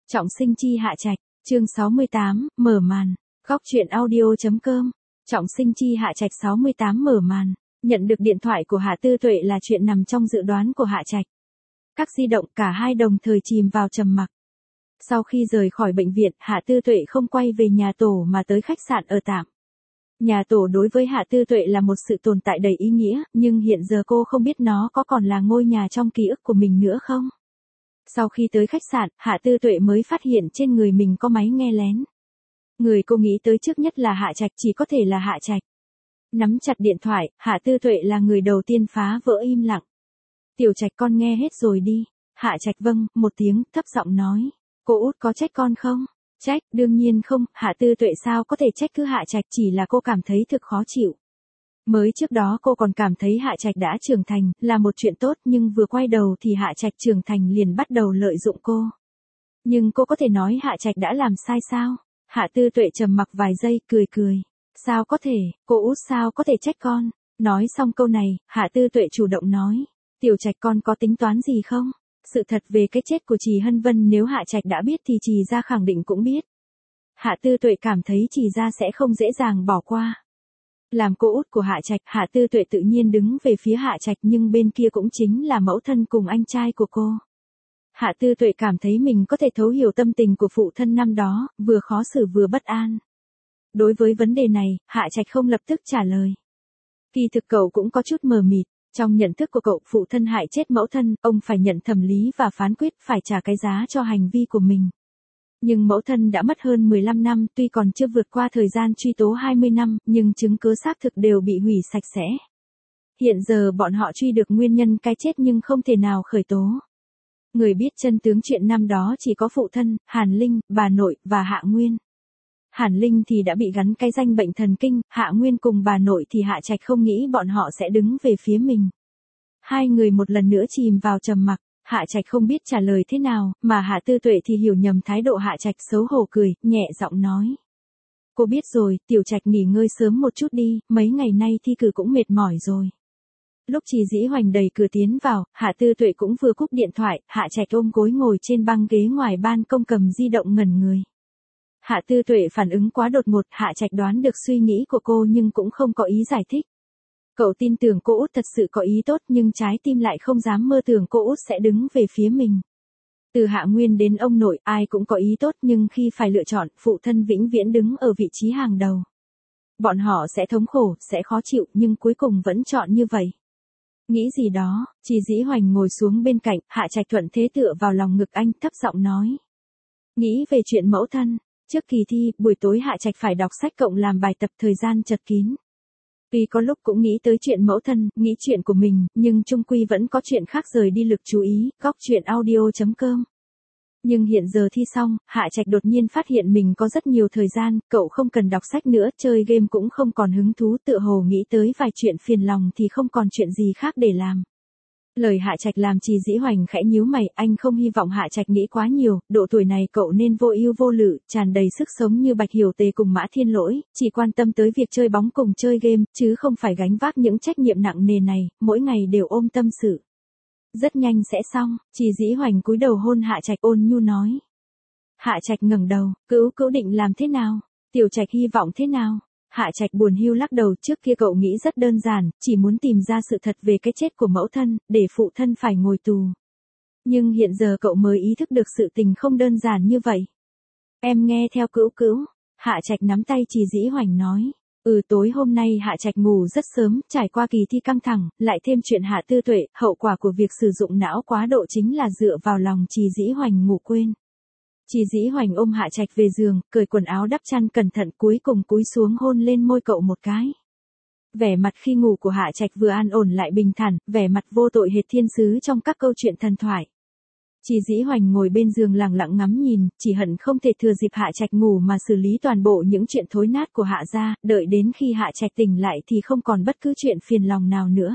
Trọng sinh chi Hạ Trạch, chương 68, mở màn. Góc truyện audio.com. Trọng sinh chi Hạ Trạch 68 mở màn. Nhận được điện thoại của Hạ Tư Tuệ là chuyện nằm trong dự đoán của Hạ Trạch. Các di động cả hai đồng thời chìm vào trầm mặc. Sau khi rời khỏi bệnh viện, Hạ Tư Tuệ không quay về nhà tổ mà tới khách sạn ở tạm. Nhà tổ đối với Hạ Tư Tuệ là một sự tồn tại đầy ý nghĩa, nhưng hiện giờ cô không biết nó có còn là ngôi nhà trong ký ức của mình nữa không? Sau khi tới khách sạn, Hạ Tư Tuệ mới phát hiện trên người mình có máy nghe lén. Người cô nghĩ tới trước nhất là Hạ Trạch, chỉ có thể là Hạ Trạch. Nắm chặt điện thoại, Hạ Tư Tuệ là người đầu tiên phá vỡ im lặng. Tiểu Trạch, con nghe hết rồi đi. Hạ Trạch vâng, một tiếng, thấp giọng nói. Cô út có trách con không? Trách, đương nhiên không. Hạ Tư Tuệ sao có thể trách cứ Hạ Trạch, chỉ là cô cảm thấy thực khó chịu. Mới trước đó cô còn cảm thấy Hạ Trạch đã trưởng thành, là một chuyện tốt, nhưng vừa quay đầu thì Hạ Trạch trưởng thành liền bắt đầu lợi dụng cô. Nhưng cô có thể nói Hạ Trạch đã làm sai sao? Hạ Tư Tuệ trầm mặc vài giây, cười. Sao có thể, cô út sao có thể trách con? Nói xong câu này, Hạ Tư Tuệ chủ động nói. Tiểu Trạch, con có tính toán gì không? Sự thật về cái chết của Trì Hân Vân nếu Hạ Trạch đã biết thì Trì gia khẳng định cũng biết. Hạ Tư Tuệ cảm thấy Trì gia sẽ không dễ dàng bỏ qua. Làm cô út của Hạ Trạch, Hạ Tư Tuệ tự nhiên đứng về phía Hạ Trạch, nhưng bên kia cũng chính là mẫu thân cùng anh trai của cô. Hạ Tư Tuệ cảm thấy mình có thể thấu hiểu tâm tình của phụ thân năm đó, vừa khó xử vừa bất an. Đối với vấn đề này, Hạ Trạch không lập tức trả lời. Kỳ thực cậu cũng có chút mờ mịt. Trong nhận thức của cậu, phụ thân hại chết mẫu thân, ông phải nhận thẩm lý và phán quyết, phải trả cái giá cho hành vi của mình. Nhưng mẫu thân đã mất hơn 15 năm, tuy còn chưa vượt qua thời gian truy tố 20 năm, nhưng chứng cứ xác thực đều bị hủy sạch sẽ. Hiện giờ bọn họ truy được nguyên nhân cái chết nhưng không thể nào khởi tố. Người biết chân tướng chuyện năm đó chỉ có phụ thân, Hàn Linh, bà nội, và Hạ Nguyên. Hàn Linh thì đã bị gắn cái danh bệnh thần kinh, Hạ Nguyên cùng bà nội thì Hạ Trạch không nghĩ bọn họ sẽ đứng về phía mình. Hai người một lần nữa chìm vào trầm mặc, Hạ Trạch không biết trả lời thế nào, mà Hạ Tư Tuệ thì hiểu nhầm thái độ Hạ Trạch, xấu hổ cười, nhẹ giọng nói. Cô biết rồi, Tiểu Trạch nghỉ ngơi sớm một chút đi, mấy ngày nay thi cử cũng mệt mỏi rồi. Lúc Trì Dĩ Hoành đẩy cửa tiến vào, Hạ Tư Tuệ cũng vừa cúp điện thoại, Hạ Trạch ôm gối ngồi trên băng ghế ngoài ban công cầm di động ngẩn người. Hạ Tư Tuệ phản ứng quá đột ngột, Hạ Trạch đoán được suy nghĩ của cô nhưng cũng không có ý giải thích. Cậu tin tưởng cô út thật sự có ý tốt, nhưng trái tim lại không dám mơ tưởng cô út sẽ đứng về phía mình. Từ Hạ Nguyên đến ông nội, ai cũng có ý tốt, nhưng khi phải lựa chọn, phụ thân vĩnh viễn đứng ở vị trí hàng đầu. Bọn họ sẽ thống khổ, sẽ khó chịu, nhưng cuối cùng vẫn chọn như vậy. Nghĩ gì đó, Trì Dĩ Hoành ngồi xuống bên cạnh, Hạ Trạch thuận thế tựa vào lòng ngực anh, thấp giọng nói. Nghĩ về chuyện mẫu thân. Trước kỳ thi, buổi tối Hạ Trạch phải đọc sách cộng làm bài tập, thời gian chật kín. Tuy có lúc cũng nghĩ tới chuyện mẫu thân, nghĩ chuyện của mình, nhưng chung quy vẫn có chuyện khác rời đi lực chú ý, góc truyện audio.com. Nhưng hiện giờ thi xong, Hạ Trạch đột nhiên phát hiện mình có rất nhiều thời gian, cậu không cần đọc sách nữa, chơi game cũng không còn hứng thú, tựa hồ nghĩ tới vài chuyện phiền lòng thì không còn chuyện gì khác để làm. Lời Hạ Trạch làm Trì Dĩ Hoành khẽ nhíu mày, anh không hy vọng Hạ Trạch nghĩ quá nhiều, độ tuổi này cậu nên vô ưu vô lự, tràn đầy sức sống như Bạch Hiểu Tề cùng Mã Thiên Lỗi, chỉ quan tâm tới việc chơi bóng cùng chơi game, chứ không phải gánh vác những trách nhiệm nặng nề này, mỗi ngày đều ôm tâm sự. Rất nhanh sẽ xong, Trì Dĩ Hoành cúi đầu hôn Hạ Trạch, ôn nhu nói. Hạ Trạch ngẩng đầu, Cữu định làm thế nào? Tiểu Trạch hy vọng thế nào? Hạ Trạch buồn hiu lắc đầu, trước kia cậu nghĩ rất đơn giản, chỉ muốn tìm ra sự thật về cái chết của mẫu thân, để phụ thân phải ngồi tù. Nhưng hiện giờ cậu mới ý thức được sự tình không đơn giản như vậy. Em nghe theo Cữu. Hạ Trạch nắm tay Trì Dĩ Hoành nói. Tối hôm nay Hạ Trạch ngủ rất sớm, trải qua kỳ thi căng thẳng, lại thêm chuyện Hạ Tư Tuệ, hậu quả của việc sử dụng não quá độ chính là dựa vào lòng Trì Dĩ Hoành ngủ quên. Trì Dĩ Hoành ôm Hạ Trạch về giường, cởi quần áo đắp chăn cẩn thận, cuối cùng cúi xuống hôn lên môi cậu một cái. Vẻ mặt khi ngủ của Hạ Trạch vừa an ổn lại bình thản, vẻ mặt vô tội hệt thiên sứ trong các câu chuyện thần thoại. Trì Dĩ Hoành ngồi bên giường lặng lặng ngắm nhìn, chỉ hận không thể thừa dịp Hạ Trạch ngủ mà xử lý toàn bộ những chuyện thối nát của Hạ gia, đợi đến khi Hạ Trạch tỉnh lại thì không còn bất cứ chuyện phiền lòng nào nữa.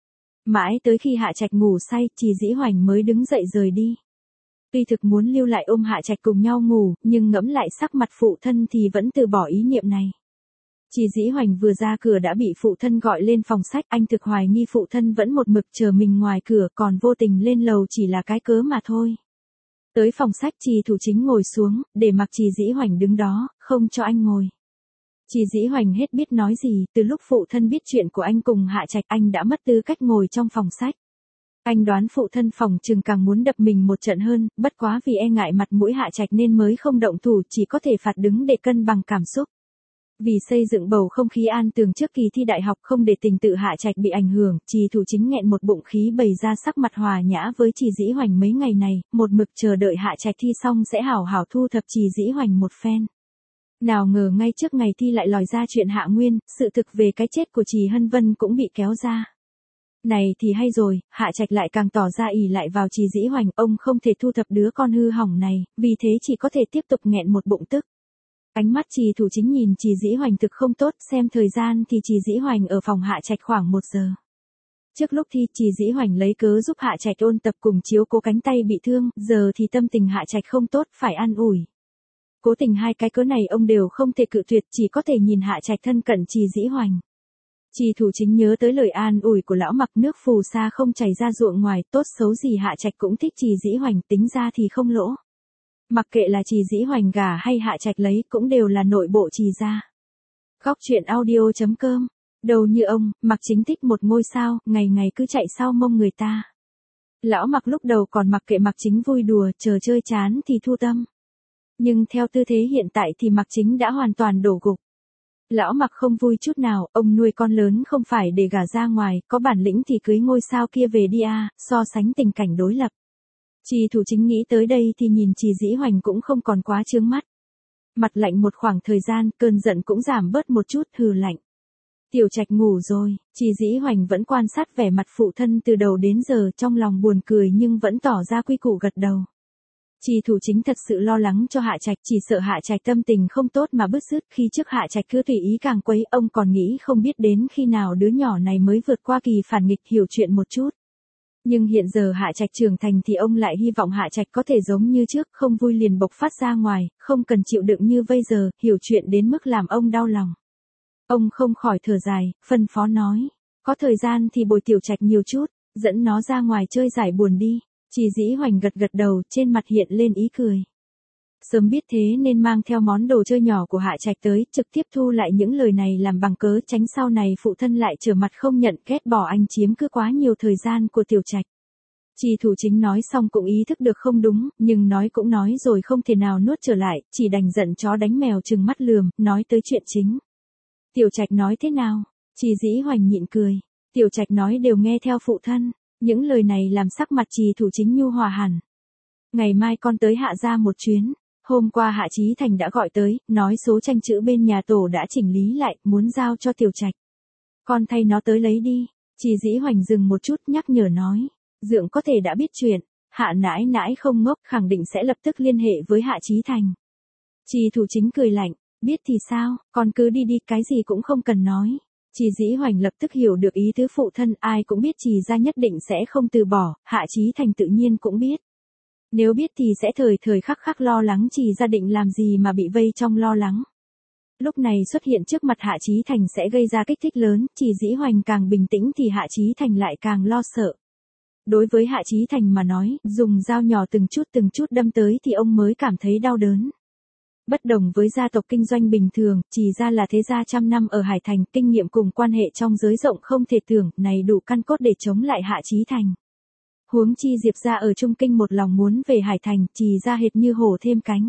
Mãi tới khi Hạ Trạch ngủ say, Trì Dĩ Hoành mới đứng dậy rời đi. Tuy thực muốn lưu lại ôm Hạ Trạch cùng nhau ngủ, nhưng ngẫm lại sắc mặt phụ thân thì vẫn từ bỏ ý niệm này. Trì Dĩ Hoành vừa ra cửa đã bị phụ thân gọi lên phòng sách, anh thực hoài nghi phụ thân vẫn một mực chờ mình ngoài cửa, còn vô tình lên lầu chỉ là cái cớ mà thôi. Tới phòng sách Trì Thủ Chính ngồi xuống, để mặc Trì Dĩ Hoành đứng đó, không cho anh ngồi. Trì Dĩ Hoành hết biết nói gì, từ lúc phụ thân biết chuyện của anh cùng Hạ Trạch anh đã mất tư cách ngồi trong phòng sách. Anh đoán phụ thân phòng chừng càng muốn đập mình một trận hơn, bất quá vì e ngại mặt mũi Hạ Trạch nên mới không động thủ, chỉ có thể phạt đứng để cân bằng cảm xúc. Vì xây dựng bầu không khí an tường trước kỳ thi đại học không để tình tự Hạ Trạch bị ảnh hưởng, Trì Thủ Chính nghẹn một bụng khí bày ra sắc mặt hòa nhã với Trì Dĩ Hoành mấy ngày này, một mực chờ đợi Hạ Trạch thi xong sẽ hảo hảo thu thập Trì Dĩ Hoành một phen. Nào ngờ ngay trước ngày thi lại lòi ra chuyện Hạ Nguyên, sự thực về cái chết của Trì Hân Vân cũng bị kéo ra. Này thì hay rồi, Hạ Trạch lại càng tỏ ra ỷ lại vào Trì Dĩ Hoành, ông không thể thu thập đứa con hư hỏng này, vì thế chỉ có thể tiếp tục nghẹn một bụng tức. Ánh mắt Trì Thủ Chính nhìn Trì Dĩ Hoành thực không tốt, xem thời gian thì Trì Dĩ Hoành ở phòng Hạ Trạch khoảng 1 giờ. Trước lúc thi, Trì Dĩ Hoành lấy cớ giúp Hạ Trạch ôn tập cùng chiếu cố cánh tay bị thương, giờ thì tâm tình Hạ Trạch không tốt, phải an ủi. Cố tình hai cái cớ này ông đều không thể cự tuyệt, chỉ có thể nhìn Hạ Trạch thân cận Trì Dĩ Hoành. Trì Thủ Chính nhớ tới lời an ủi của lão Mặc, nước phù sa không chảy ra ruộng ngoài, tốt xấu gì Hạ Trạch cũng thích Trì Dĩ Hoành, tính ra thì không lỗ. Mặc kệ là Trì Dĩ Hoành gả hay Hạ Trạch lấy, cũng đều là nội bộ Trì gia. Góc truyện audio.com. Đầu như ông, Mặc chính thích một ngôi sao, ngày ngày cứ chạy sau mông người ta. Lão Mặc lúc đầu còn mặc kệ Mặc chính vui đùa, chờ chơi chán thì thu tâm. Nhưng theo tư thế hiện tại thì Mặc chính đã hoàn toàn đổ gục. Lão Mặc không vui chút nào, ông nuôi con lớn không phải để gả ra ngoài, có bản lĩnh thì cưới ngôi sao kia về đi a, so sánh tình cảnh đối lập. Trì Thủ Chính nghĩ tới đây thì nhìn Trì Dĩ Hoành cũng không còn quá chướng mắt. Mặt lạnh một khoảng thời gian, cơn giận cũng giảm bớt một chút, hừ lạnh. Tiểu Trạch ngủ rồi, Trì Dĩ Hoành vẫn quan sát vẻ mặt phụ thân từ đầu đến giờ, trong lòng buồn cười nhưng vẫn tỏ ra quy củ gật đầu. Trì Thủ Chính thật sự lo lắng cho Hạ Trạch, chỉ sợ Hạ Trạch tâm tình không tốt mà bứt rứt, khi trước Hạ Trạch cứ tùy ý càng quấy, ông còn nghĩ không biết đến khi nào đứa nhỏ này mới vượt qua kỳ phản nghịch, hiểu chuyện một chút. Nhưng hiện giờ Hạ Trạch trưởng thành thì ông lại hy vọng Hạ Trạch có thể giống như trước, không vui liền bộc phát ra ngoài, không cần chịu đựng như bây giờ, hiểu chuyện đến mức làm ông đau lòng. Ông không khỏi thở dài, phân phó nói, có thời gian thì bồi Tiểu Trạch nhiều chút, dẫn nó ra ngoài chơi giải buồn đi. Trì Dĩ Hoành gật gật đầu, trên mặt hiện lên ý cười. Sớm biết thế nên mang theo món đồ chơi nhỏ của Hạ Trạch tới, trực tiếp thu lại những lời này làm bằng cớ, tránh sau này phụ thân lại trở mặt không nhận, ghét bỏ anh chiếm cứ quá nhiều thời gian của Tiểu Trạch. Trì Thủ Chính nói xong cũng ý thức được không đúng, nhưng nói cũng nói rồi không thể nào nuốt trở lại, chỉ đành giận chó đánh mèo trừng mắt lườm, nói tới chuyện chính. Tiểu Trạch nói thế nào? Trì Dĩ Hoành nhịn cười. Tiểu Trạch nói đều nghe theo phụ thân. Những lời này làm sắc mặt Trì Thủ Chính nhu hòa hẳn. Ngày mai con tới Hạ gia một chuyến. Hôm qua Hạ Chí Thành đã gọi tới, nói số tranh chữ bên nhà tổ đã chỉnh lý lại, muốn giao cho Tiểu Trạch. Con thay nó tới lấy đi. Trì Dĩ Hoành dừng một chút nhắc nhở nói. Dượng có thể đã biết chuyện. Hạ nãi nãi không ngốc, khẳng định sẽ lập tức liên hệ với Hạ Chí Thành. Trì Thủ Chính cười lạnh. Biết thì sao, con cứ đi đi, cái gì cũng không cần nói. Trì Dĩ Hoành lập tức hiểu được ý tứ phụ thân, ai cũng biết Trì gia nhất định sẽ không từ bỏ, Hạ Chí Thành tự nhiên cũng biết. Nếu biết thì sẽ thời thời khắc khắc lo lắng Trì gia định làm gì mà bị vây trong lo lắng. Lúc này xuất hiện trước mặt Hạ Chí Thành sẽ gây ra kích thích lớn, Trì Dĩ Hoành càng bình tĩnh thì Hạ Chí Thành lại càng lo sợ. Đối với Hạ Chí Thành mà nói, dùng dao nhỏ từng chút đâm tới thì ông mới cảm thấy đau đớn. Bất đồng với gia tộc kinh doanh bình thường, Trì gia là thế gia trăm năm ở Hải Thành, kinh nghiệm cùng quan hệ trong giới rộng không thể tưởng, này đủ căn cốt để chống lại Hạ Chí Thành. Huống chi Diệp gia ở Trung Kinh một lòng muốn về Hải Thành, Trì gia hệt như hổ thêm cánh.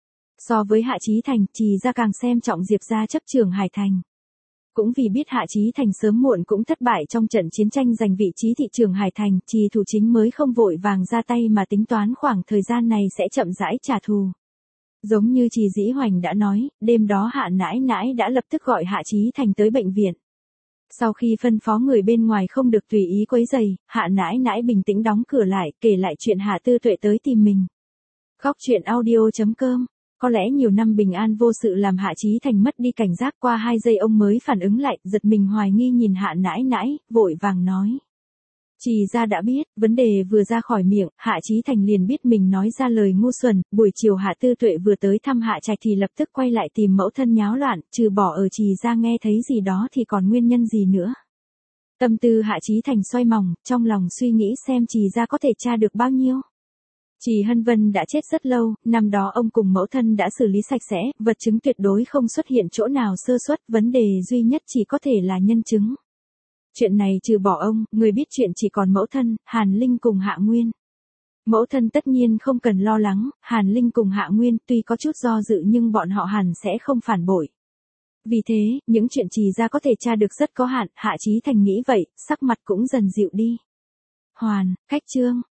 So với Hạ Chí Thành, Trì gia càng xem trọng Diệp gia chấp trưởng Hải Thành. Cũng vì biết Hạ Chí Thành sớm muộn cũng thất bại trong trận chiến tranh giành vị trí thị trường Hải Thành, Trì Thủ Chính mới không vội vàng ra tay mà tính toán khoảng thời gian này sẽ chậm rãi trả thù. Giống như Trì Dĩ Hoành đã nói, đêm đó Hạ nãi nãi đã lập tức gọi Hạ Chí Thành tới bệnh viện. Sau khi phân phó người bên ngoài không được tùy ý quấy rầy, Hạ nãi nãi bình tĩnh đóng cửa lại, kể lại chuyện Hạ Tư Tuệ tới tìm mình. Góc truyện audio.com. Có lẽ nhiều năm bình an vô sự làm Hạ Chí Thành mất đi cảnh giác, qua 2 giây ông mới phản ứng lại, giật mình hoài nghi nhìn Hạ nãi nãi, vội vàng nói. Trì gia đã biết, vấn đề vừa ra khỏi miệng, Hạ Chí Thành liền biết mình nói ra lời ngu xuẩn, buổi chiều Hạ Tư Tuệ vừa tới thăm Hạ Trạch thì lập tức quay lại tìm mẫu thân nháo loạn, trừ bỏ ở Trì gia nghe thấy gì đó thì còn nguyên nhân gì nữa. Tâm tư Hạ Chí Thành xoay vòng, trong lòng suy nghĩ xem Trì gia có thể tra được bao nhiêu. Trì Hân Vân đã chết rất lâu, năm đó ông cùng mẫu thân đã xử lý sạch sẽ, vật chứng tuyệt đối không xuất hiện chỗ nào sơ suất, vấn đề duy nhất chỉ có thể là nhân chứng. Chuyện này trừ bỏ ông, người biết chuyện chỉ còn mẫu thân, Hàn Linh cùng Hạ Nguyên. Mẫu thân tất nhiên không cần lo lắng, Hàn Linh cùng Hạ Nguyên tuy có chút do dự nhưng bọn họ hẳn sẽ không phản bội. Vì thế, những chuyện Trì gia có thể tra được rất có hạn, Hạ Chí Thành nghĩ vậy, sắc mặt cũng dần dịu đi. Hoàn, cách chương.